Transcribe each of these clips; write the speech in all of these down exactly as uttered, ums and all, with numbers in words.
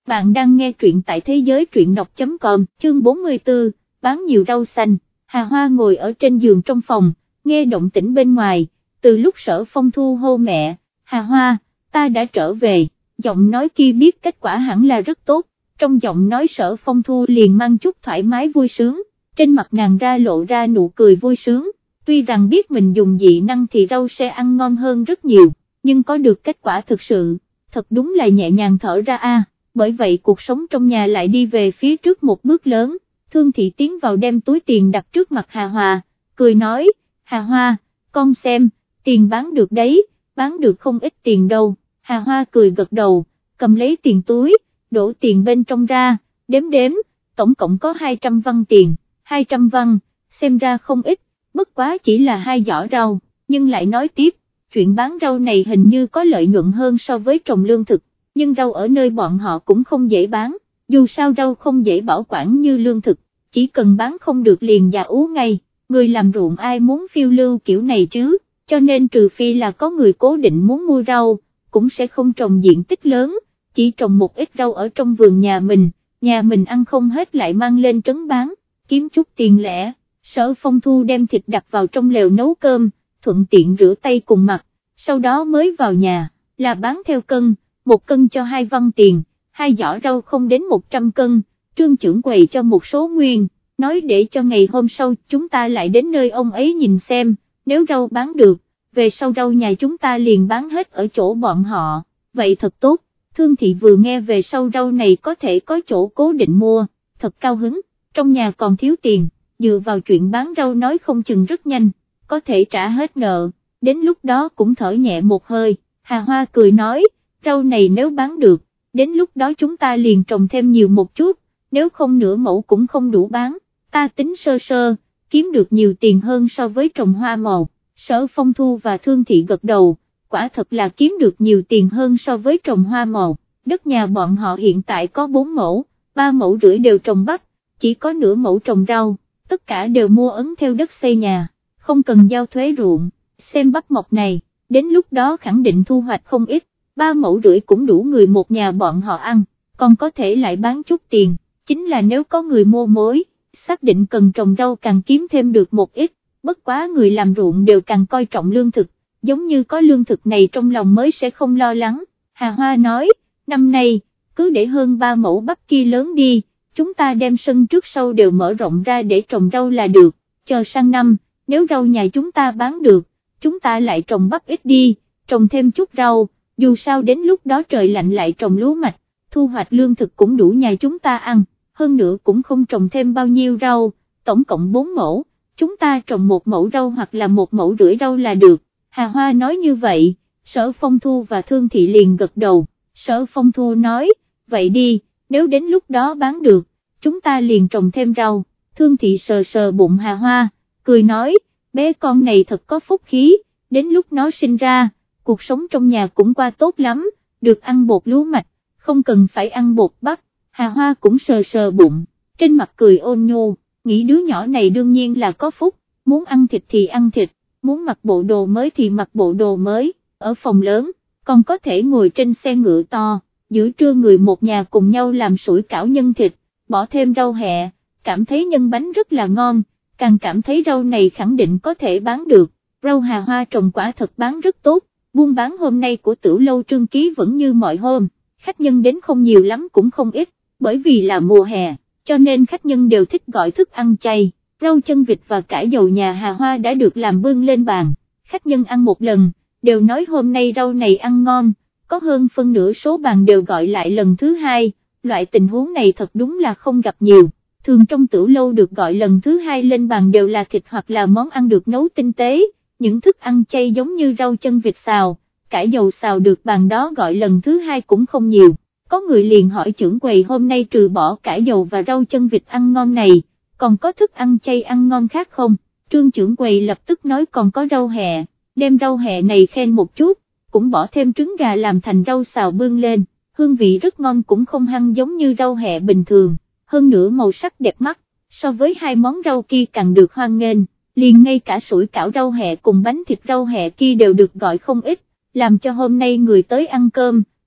Bạn đang nghe truyện tại thế giới truyện đọc chấm com, chương bốn mươi tư, bán nhiều rau xanh. Hà Hoa ngồi ở trên giường trong phòng, nghe động tĩnh bên ngoài, từ lúc Sở Phong Thu hô mẹ, Hà Hoa, ta đã trở về, giọng nói kia biết kết quả hẳn là rất tốt, trong giọng nói Sở Phong Thu liền mang chút thoải mái vui sướng, trên mặt nàng ra lộ ra nụ cười vui sướng, tuy rằng biết mình dùng dị năng thì rau sẽ ăn ngon hơn rất nhiều, nhưng có được kết quả thực sự, thật đúng là nhẹ nhàng thở ra a. Bởi vậy cuộc sống trong nhà lại đi về phía trước một bước lớn, Thương Thị tiến vào đem túi tiền đặt trước mặt Hà Hoa, cười nói, Hà Hoa, con xem, tiền bán được đấy, bán được không ít tiền đâu, Hà Hoa cười gật đầu, cầm lấy tiền túi, đổ tiền bên trong ra, đếm đếm, tổng cộng có hai trăm văn tiền, hai trăm văn, xem ra không ít, bất quá chỉ là hai giỏ rau, nhưng lại nói tiếp, chuyện bán rau này hình như có lợi nhuận hơn so với trồng lương thực. Nhưng rau ở nơi bọn họ cũng không dễ bán, dù sao rau không dễ bảo quản như lương thực, chỉ cần bán không được liền già ú ngay, người làm ruộng ai muốn phiêu lưu kiểu này chứ, cho nên trừ phi là có người cố định muốn mua rau, cũng sẽ không trồng diện tích lớn, chỉ trồng một ít rau ở trong vườn nhà mình, nhà mình ăn không hết lại mang lên trấn bán, kiếm chút tiền lẻ. Sở Phong Thu đem thịt đặt vào trong lều nấu cơm, thuận tiện rửa tay cùng mặt, sau đó mới vào nhà, là bán theo cân. Một cân cho hai văn tiền, hai giỏ rau không đến một trăm cân, Trương trưởng quầy cho một số nguyên, nói để cho ngày hôm sau chúng ta lại đến nơi ông ấy nhìn xem, nếu rau bán được, về sau rau nhà chúng ta liền bán hết ở chỗ bọn họ, vậy thật tốt. Thương Thị vừa nghe về sau rau này có thể có chỗ cố định mua, thật cao hứng, trong nhà còn thiếu tiền, dựa vào chuyện bán rau nói không chừng rất nhanh, có thể trả hết nợ, đến lúc đó cũng thở nhẹ một hơi. Hà Hoa cười nói, rau này nếu bán được, đến lúc đó chúng ta liền trồng thêm nhiều một chút, nếu không nửa mẫu cũng không đủ bán, ta tính sơ sơ, kiếm được nhiều tiền hơn so với trồng hoa màu. Sở Phong Thu và Thương Thị gật đầu, quả thật là kiếm được nhiều tiền hơn so với trồng hoa màu, đất nhà bọn họ hiện tại có bốn mẫu, ba mẫu rưỡi đều trồng bắp, chỉ có nửa mẫu trồng rau, tất cả đều mua ấn theo đất xây nhà, không cần giao thuế ruộng, xem bắp mọc này, đến lúc đó khẳng định thu hoạch không ít. Ba mẫu rưỡi cũng đủ người một nhà bọn họ ăn, còn có thể lại bán chút tiền, chính là nếu có người mua mối, xác định cần trồng rau càng kiếm thêm được một ít, bất quá người làm ruộng đều càng coi trọng lương thực, giống như có lương thực này trong lòng mới sẽ không lo lắng. Hà Hoa nói, năm nay, cứ để hơn ba mẫu bắp kia lớn đi, chúng ta đem sân trước sau đều mở rộng ra để trồng rau là được, chờ sang năm, nếu rau nhà chúng ta bán được, chúng ta lại trồng bắp ít đi, trồng thêm chút rau. Dù sao đến lúc đó trời lạnh lại trồng lúa mạch, thu hoạch lương thực cũng đủ nhà chúng ta ăn, hơn nữa cũng không trồng thêm bao nhiêu rau, tổng cộng bốn mẫu, chúng ta trồng một mẫu rau hoặc là một mẫu rưỡi rau là được. Hà Hoa nói như vậy, Sở Phong Thu và Thương Thị liền gật đầu, Sở Phong Thu nói, vậy đi, nếu đến lúc đó bán được, chúng ta liền trồng thêm rau. Thương Thị sờ sờ bụng Hà Hoa, cười nói, bé con này thật có phúc khí, đến lúc nó sinh ra, cuộc sống trong nhà cũng qua tốt lắm, được ăn bột lúa mạch, không cần phải ăn bột bắp. Hà Hoa cũng sờ sờ bụng, trên mặt cười ôn nhu, nghĩ đứa nhỏ này đương nhiên là có phúc, muốn ăn thịt thì ăn thịt, muốn mặc bộ đồ mới thì mặc bộ đồ mới, ở phòng lớn, còn có thể ngồi trên xe ngựa to, giữa trưa người một nhà cùng nhau làm sủi cảo nhân thịt, bỏ thêm rau hẹ, cảm thấy nhân bánh rất là ngon, càng cảm thấy rau này khẳng định có thể bán được, rau Hà Hoa trồng quả thật bán rất tốt. Buôn bán hôm nay của Tử Lâu Trương Ký vẫn như mọi hôm, khách nhân đến không nhiều lắm cũng không ít, bởi vì là mùa hè, cho nên khách nhân đều thích gọi thức ăn chay, rau chân vịt và cải dầu nhà Hà Hoa đã được làm bưng lên bàn, khách nhân ăn một lần, đều nói hôm nay rau này ăn ngon, có hơn phân nửa số bàn đều gọi lại lần thứ hai, loại tình huống này thật đúng là không gặp nhiều, thường trong Tử Lâu được gọi lần thứ hai lên bàn đều là thịt hoặc là món ăn được nấu tinh tế. Những thức ăn chay giống như rau chân vịt xào, cải dầu xào được bàn đó gọi lần thứ hai cũng không nhiều, có người liền hỏi trưởng quầy hôm nay trừ bỏ cải dầu và rau chân vịt ăn ngon này, còn có thức ăn chay ăn ngon khác không? Trương trưởng quầy lập tức nói còn có rau hẹ, đem rau hẹ này khen một chút, cũng bỏ thêm trứng gà làm thành rau xào bưng lên, hương vị rất ngon cũng không hăng giống như rau hẹ bình thường, hơn nữa màu sắc đẹp mắt, so với hai món rau kia càng được hoan nghênh. Liền ngay cả sủi cảo rau hẹ cùng bánh thịt rau hẹ kia đều được gọi không ít, làm cho hôm nay người tới ăn cơm,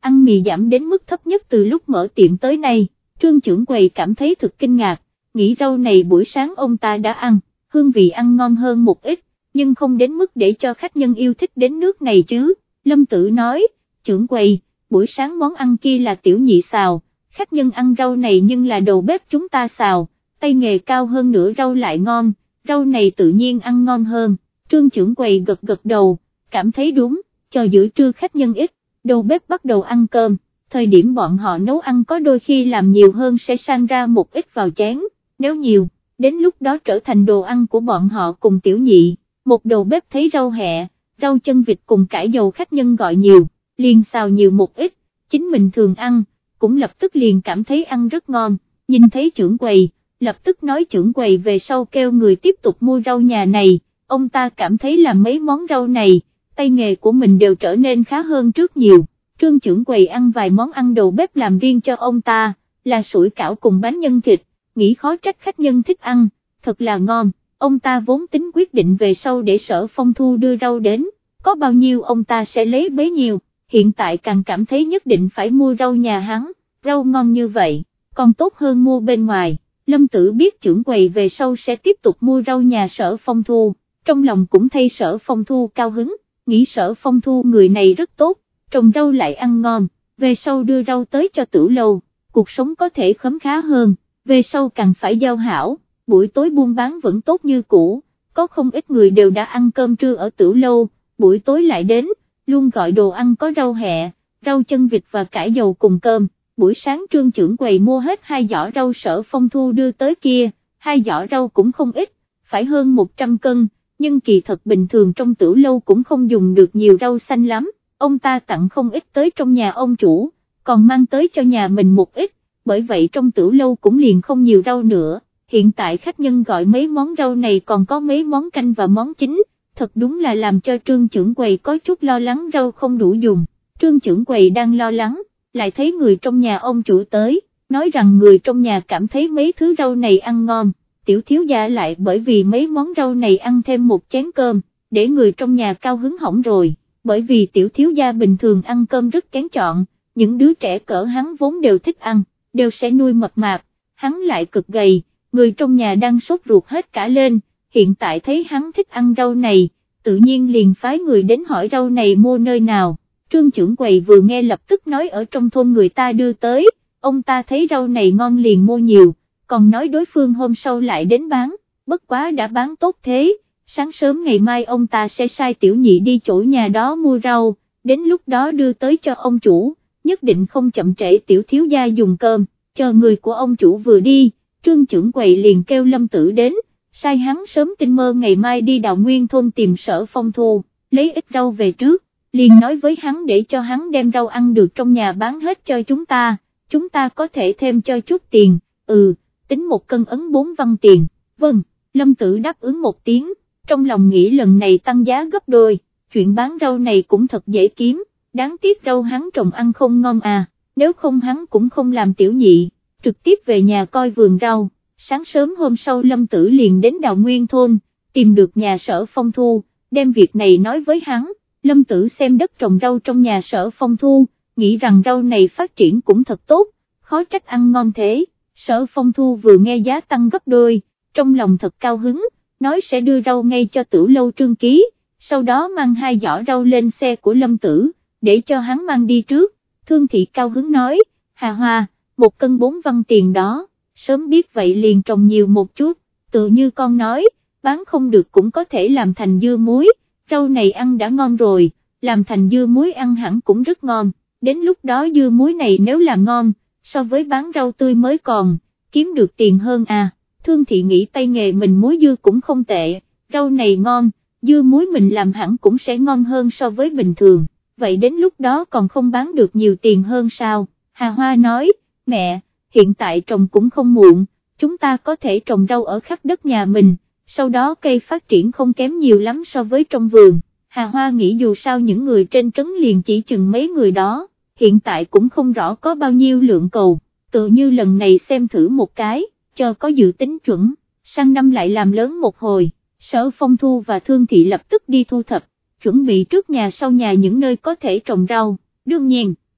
ăn mì giảm đến mức thấp nhất từ lúc mở tiệm tới nay. Trương trưởng quầy cảm thấy thực kinh ngạc, nghĩ rau này buổi sáng ông ta đã ăn, hương vị ăn ngon hơn một ít, nhưng không đến mức để cho khách nhân yêu thích đến nước này chứ. Lâm Tử nói, trưởng quầy, buổi sáng món ăn kia là tiểu nhị xào, khách nhân ăn rau này nhưng là đầu bếp chúng ta xào, tay nghề cao hơn nữa rau lại ngon, rau này tự nhiên ăn ngon hơn. Trương trưởng quầy gật gật đầu, cảm thấy đúng, cho giữa trưa khách nhân ít, đầu bếp bắt đầu ăn cơm, thời điểm bọn họ nấu ăn có đôi khi làm nhiều hơn sẽ sang ra một ít vào chén, nếu nhiều, đến lúc đó trở thành đồ ăn của bọn họ cùng tiểu nhị. Một đầu bếp thấy rau hẹ, rau chân vịt cùng cải dầu khách nhân gọi nhiều, liền xào nhiều một ít, chính mình thường ăn, cũng lập tức liền cảm thấy ăn rất ngon, nhìn thấy trưởng quầy, lập tức nói trưởng quầy về sau kêu người tiếp tục mua rau nhà này, ông ta cảm thấy làm mấy món rau này, tay nghề của mình đều trở nên khá hơn trước nhiều. Trương trưởng quầy ăn vài món ăn đầu bếp làm riêng cho ông ta, là sủi cảo cùng bánh nhân thịt, nghĩ khó trách khách nhân thích ăn, thật là ngon. Ông ta vốn tính quyết định về sau để Sở Phong Thu đưa rau đến, có bao nhiêu ông ta sẽ lấy bấy nhiêu, hiện tại càng cảm thấy nhất định phải mua rau nhà hắn, rau ngon như vậy, còn tốt hơn mua bên ngoài. Lâm Tử biết trưởng quầy về sau sẽ tiếp tục mua rau nhà Sở Phong Thu, trong lòng cũng thay Sở Phong Thu cao hứng, nghĩ Sở Phong Thu người này rất tốt, trồng rau lại ăn ngon, về sau đưa rau tới cho Tử Lâu, cuộc sống có thể khấm khá hơn, về sau càng phải giao hảo. Buổi tối buôn bán vẫn tốt như cũ, có không ít người đều đã ăn cơm trưa ở Tử Lâu, buổi tối lại đến, luôn gọi đồ ăn có rau hẹ, rau chân vịt và cải dầu cùng cơm. Buổi sáng Trương trưởng quầy mua hết hai giỏ rau Sở Phong Thu đưa tới kia, hai giỏ rau cũng không ít, phải hơn một trăm cân, nhưng kỳ thật bình thường trong Tử Lâu cũng không dùng được nhiều rau xanh lắm, ông ta tặng không ít tới trong nhà ông chủ, còn mang tới cho nhà mình một ít, bởi vậy trong Tử Lâu cũng liền không nhiều rau nữa. Hiện tại khách nhân gọi mấy món rau này còn có mấy món canh và món chính, thật đúng là làm cho Trương trưởng quầy có chút lo lắng rau không đủ dùng. Trương trưởng quầy đang lo lắng, lại thấy người trong nhà ông chủ tới, nói rằng người trong nhà cảm thấy mấy thứ rau này ăn ngon, tiểu thiếu gia lại bởi vì mấy món rau này ăn thêm một chén cơm, để người trong nhà cao hứng hỏng rồi, bởi vì tiểu thiếu gia bình thường ăn cơm rất kén chọn, những đứa trẻ cỡ hắn vốn đều thích ăn, đều sẽ nuôi mập mạp, hắn lại cực gầy. Người trong nhà đang sốt ruột hết cả lên, hiện tại thấy hắn thích ăn rau này, tự nhiên liền phái người đến hỏi rau này mua nơi nào. Trương trưởng quầy vừa nghe lập tức nói ở trong thôn người ta đưa tới, ông ta thấy rau này ngon liền mua nhiều, còn nói đối phương hôm sau lại đến bán, bất quá đã bán tốt thế, sáng sớm ngày mai ông ta sẽ sai tiểu nhị đi chỗ nhà đó mua rau, đến lúc đó đưa tới cho ông chủ, nhất định không chậm trễ tiểu thiếu gia dùng cơm, chờ người của ông chủ vừa đi. Trương trưởng quầy liền kêu Lâm Tử đến, sai hắn sớm tinh mơ ngày mai đi Đào Nguyên thôn tìm Sở Phong Thu, lấy ít rau về trước, liền nói với hắn để cho hắn đem rau ăn được trong nhà bán hết cho chúng ta, chúng ta có thể thêm cho chút tiền, ừ, tính một cân ấn bốn văn tiền, vâng, Lâm Tử đáp ứng một tiếng, trong lòng nghĩ lần này tăng giá gấp đôi, chuyện bán rau này cũng thật dễ kiếm, đáng tiếc rau hắn trồng ăn không ngon à, nếu không hắn cũng không làm tiểu nhị. Trực tiếp về nhà coi vườn rau, sáng sớm hôm sau Lâm Tử liền đến Đào Nguyên thôn, tìm được nhà Sở Phong Thu, đem việc này nói với hắn. Lâm Tử xem đất trồng rau trong nhà Sở Phong Thu, nghĩ rằng rau này phát triển cũng thật tốt, khó trách ăn ngon thế. Sở Phong Thu vừa nghe giá tăng gấp đôi, trong lòng thật cao hứng, nói sẽ đưa rau ngay cho Tử Lâu Trương ký, sau đó mang hai giỏ rau lên xe của Lâm Tử, để cho hắn mang đi trước. Thương thị cao hứng nói, Hà Hoa, một cân bốn văn tiền đó, sớm biết vậy liền trồng nhiều một chút, tự như con nói, bán không được cũng có thể làm thành dưa muối, rau này ăn đã ngon rồi, làm thành dưa muối ăn hẳn cũng rất ngon, đến lúc đó dưa muối này nếu làm ngon, so với bán rau tươi mới còn, kiếm được tiền hơn à. Thương thị nghĩ tay nghề mình muối dưa cũng không tệ, rau này ngon, dưa muối mình làm hẳn cũng sẽ ngon hơn so với bình thường, vậy đến lúc đó còn không bán được nhiều tiền hơn sao. Hà Hoa nói, mẹ, hiện tại trồng cũng không muộn, chúng ta có thể trồng rau ở khắp đất nhà mình, sau đó cây phát triển không kém nhiều lắm so với trong vườn. Hà Hoa nghĩ dù sao những người trên trấn liền chỉ chừng mấy người đó, hiện tại cũng không rõ có bao nhiêu lượng cầu, tự như lần này xem thử một cái, chờ có dự tính chuẩn, sang năm lại làm lớn một hồi. Sở Phong Thu và Thương thị lập tức đi thu thập, chuẩn bị trước nhà sau nhà những nơi có thể trồng rau, đương nhiên,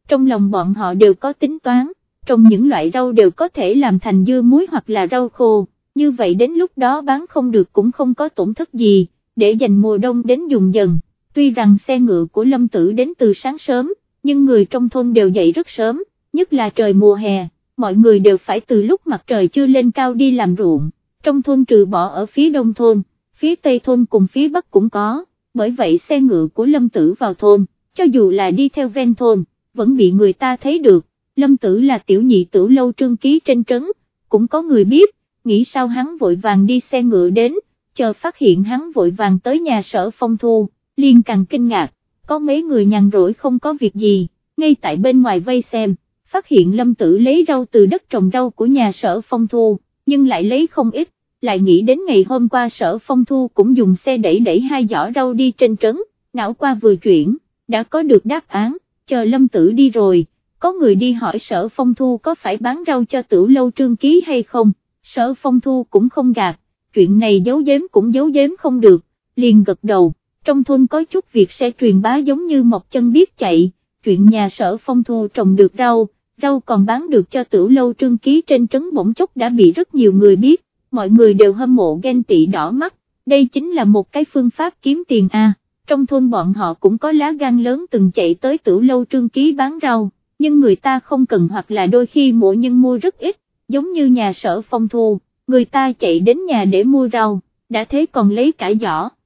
trong lòng bọn họ đều có tính toán, trồng những loại rau đều có thể làm thành dưa muối hoặc là rau khô, như vậy đến lúc đó bán không được cũng không có tổn thất gì, để dành mùa đông đến dùng dần. Tuy rằng xe ngựa của Lâm Tử đến từ sáng sớm, nhưng người trong thôn đều dậy rất sớm, nhất là trời mùa hè, mọi người đều phải từ lúc mặt trời chưa lên cao đi làm ruộng. Trong thôn trừ bỏ ở phía đông thôn, phía tây thôn cùng phía bắc cũng có, bởi vậy xe ngựa của Lâm Tử vào thôn, cho dù là đi theo ven thôn, vẫn bị người ta thấy được. Lâm Tử là tiểu nhị Tửu Lâu Trương Ký trên trấn, cũng có người biết, nghĩ sao hắn vội vàng đi xe ngựa đến, chờ phát hiện hắn vội vàng tới nhà Sở Phong Thu, liền càng kinh ngạc, có mấy người nhàn rỗi không có việc gì, ngay tại bên ngoài vây xem, phát hiện Lâm Tử lấy rau từ đất trồng rau của nhà Sở Phong Thu, nhưng lại lấy không ít, lại nghĩ đến ngày hôm qua Sở Phong Thu cũng dùng xe đẩy đẩy hai giỏ rau đi trên trấn, não qua vừa chuyển, đã có được đáp án, chờ Lâm Tử đi rồi, có người đi hỏi Sở Phong Thu có phải bán rau cho Tửu Lâu Trương Ký hay không, Sở Phong Thu cũng không gạt, chuyện này giấu giếm cũng giấu giếm không được, liền gật đầu. Trong thôn có chút việc sẽ truyền bá giống như một chân biết chạy, chuyện nhà Sở Phong Thu trồng được rau, rau còn bán được cho Tửu Lâu Trương Ký trên trấn bỗng chốc đã bị rất nhiều người biết, mọi người đều hâm mộ ghen tị đỏ mắt, đây chính là một cái phương pháp kiếm tiền à. Trong thôn bọn họ cũng có lá gan lớn từng chạy tới Tửu Lâu Trương Ký bán rau, nhưng người ta không cần hoặc là đôi khi mộ nhân mua rất ít, giống như nhà Sở Phong Thu, người ta chạy đến nhà để mua rau, đã thế còn lấy cả giỏ.